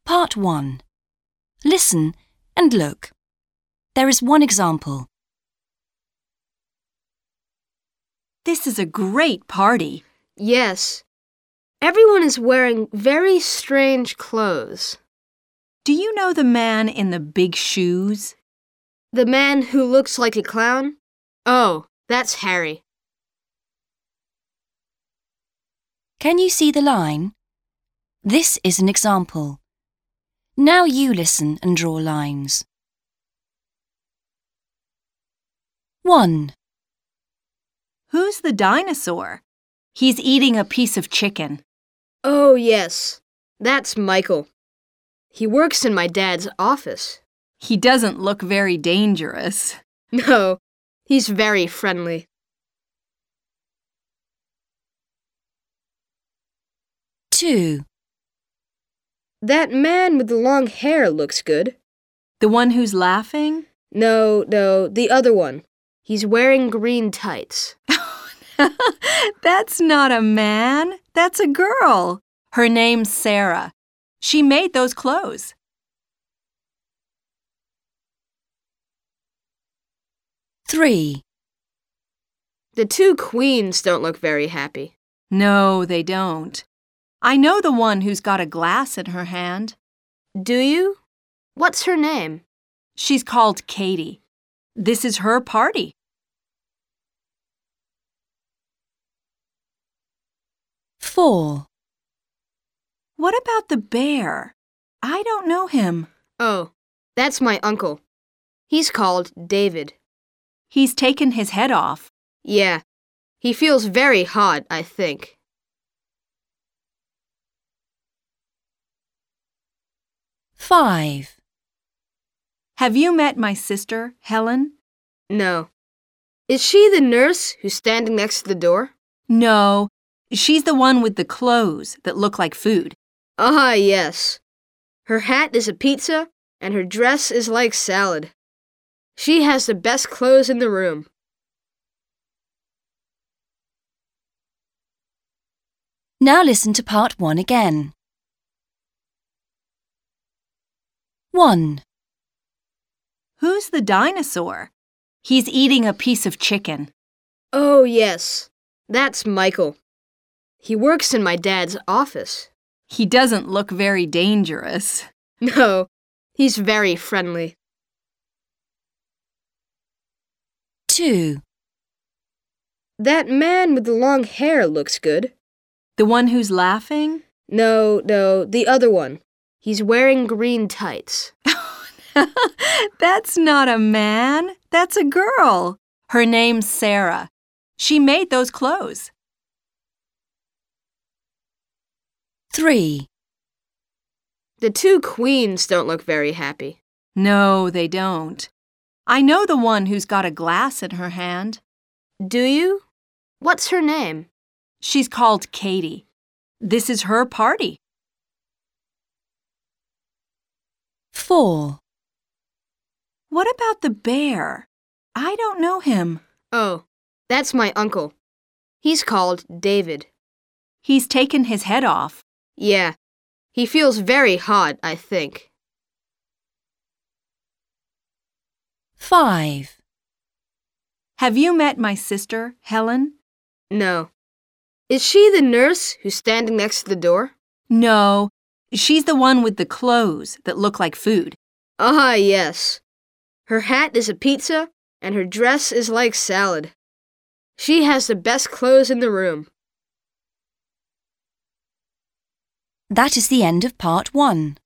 Part 1. Listen and look. There is one example. This is a great party. Yes. Everyone is wearing very strange clothes. Do you know the man in the big shoes? The man who looks like a clown? Oh, that's Harry. Can you see the line? This is an example. Now you listen and draw lines. 1. Who's the dinosaur? He's eating a piece of chicken. Oh, yes. That's Michael. He works in my dad's office. He doesn't look very dangerous. No, he's very friendly. 2. That man with the long hair looks good. The one who's laughing? No, the other one. He's wearing green tights. That's not a man. That's a girl. Her name's Sarah. She made those clothes. 3. The two queens don't look very happy. No, they don't. I know the one who's got a glass in her hand. Do you? What's her name? She's called Katie. This is her party. 4. What about the bear? I don't know him. Oh, that's my uncle. He's called David. He's taken his head off. Yeah, he feels very hot, I think. 5. Have you met my sister, Helen? No. Is she the nurse who's standing next to the door? No, she's the one with the clothes that look like food. Ah, yes. Her hat is a pizza, and her dress is like salad. She has the best clothes in the room. Now listen to part 1 again. 1. Who's the dinosaur? He's eating a piece of chicken. Oh, yes. That's Michael. He works in my dad's office. He doesn't look very dangerous. No, he's very friendly. 2. That man with the long hair looks good. The one who's laughing? No, the other one. He's wearing green tights. That's not a man. That's a girl. Her name's Sarah. She made those clothes. 3. The two queens don't look very happy. No, they don't. I know the one who's got a glass in her hand. Do you? What's her name? She's called Katie. This is her party. 4. What about the bear? I don't know him. Oh, that's my uncle. He's called David. He's taken his head off. Yeah, he feels very hot, I think. 5. Have you met my sister, Helen? No. Is she the nurse who's standing next to the door? No, she's the one with the clothes that look like food. Ah, yes. Her hat is a pizza, and her dress is like salad. She has the best clothes in the room. That is the end of part 1.